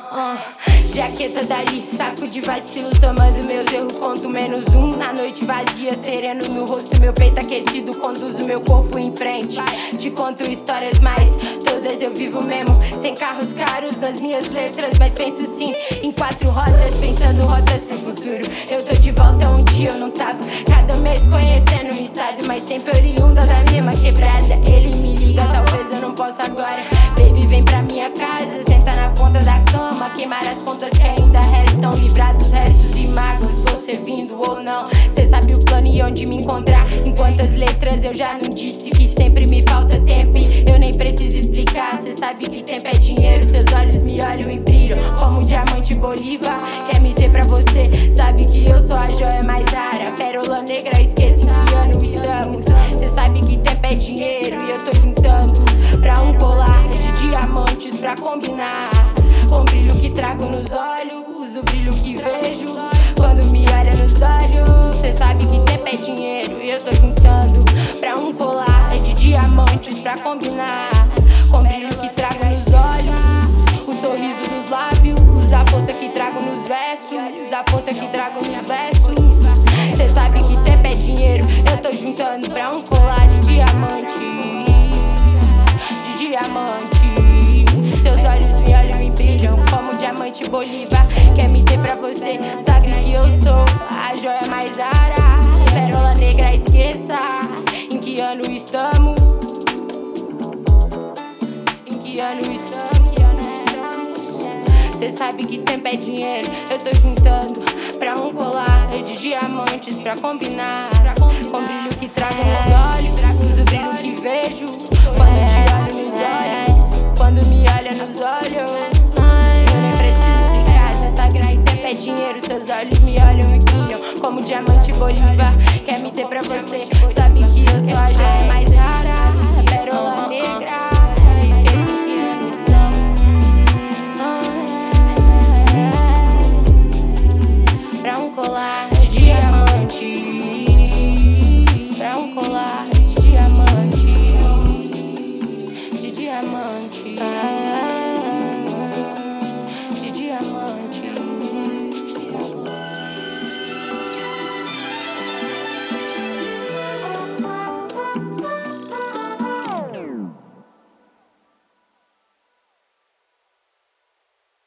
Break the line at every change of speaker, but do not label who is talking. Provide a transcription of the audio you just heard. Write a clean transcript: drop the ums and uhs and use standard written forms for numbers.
Jaqueta dali, saco de vacilo, somando meus erros, conto menos um. Na noite vazia, sereno no rosto, meu peito aquecido, conduzo meu corpo em frente. Te conto histórias, mas todas eu vivo mesmo. Sem carros caros nas minhas letras, mas penso sim em 4 rodas, pensando rotas pro futuro. Eu tô de volta onde eu não tava, cada mês conhecendo um estado, mas sempre oriunda da mesma quebrada. Ele me liga, talvez eu não possa agora. Baby, vem pra minha casa, senta na ponta da cama, queimar as pontas que ainda restam, livrar dos restos e mágoas, você vindo ou não. Cê sabe o plano e onde me encontrar. Em quantas letras eu já não disse que sempre me falta tempo e eu nem preciso explicar. Cê sabe que tempo é dinheiro, seus olhos me olham e brilham como um diamante Bolívar. Quer me ter pra você, sabe que eu sou a joia mais rara, pérola negra, esquece em que ano estamos. Cê sabe que tempo é dinheiro e eu tô juntando pra um colar de diamantes pra combinar. Com o brilho que trago nos olhos, o brilho que vejo quando me olha nos olhos. Cê sabe que tempo é dinheiro e eu tô juntando pra um colar de diamantes pra combinar. Com o brilho que trago nos olhos, o sorriso dos lábios, a força que trago nos versos, a força que trago nos versos. Cê sabe que tempo é dinheiro, eu tô juntando pra um colar de diamantes, de diamantes. Seus olhos me olham e brilham como um diamante Bolívar. Quer me ter pra você, sabe que eu sou a joia mais rara, pérola negra, esqueça em que ano estamos. Em que ano estamos? Cê sabe que tempo é dinheiro, eu tô juntando pra um colar de diamantes pra combinar. Com o brilho que trago nos olhos, uso o brilho que vejo quando te olho nos olhos, quando me olha nos olhos. Eu nem preciso explicar, cê sabe que tempo é dinheiro, seus olhos me olham e brilham como diamante Bolívar. Quer me ter pra você, sabe que eu sou a joia mais rara, pérola negra.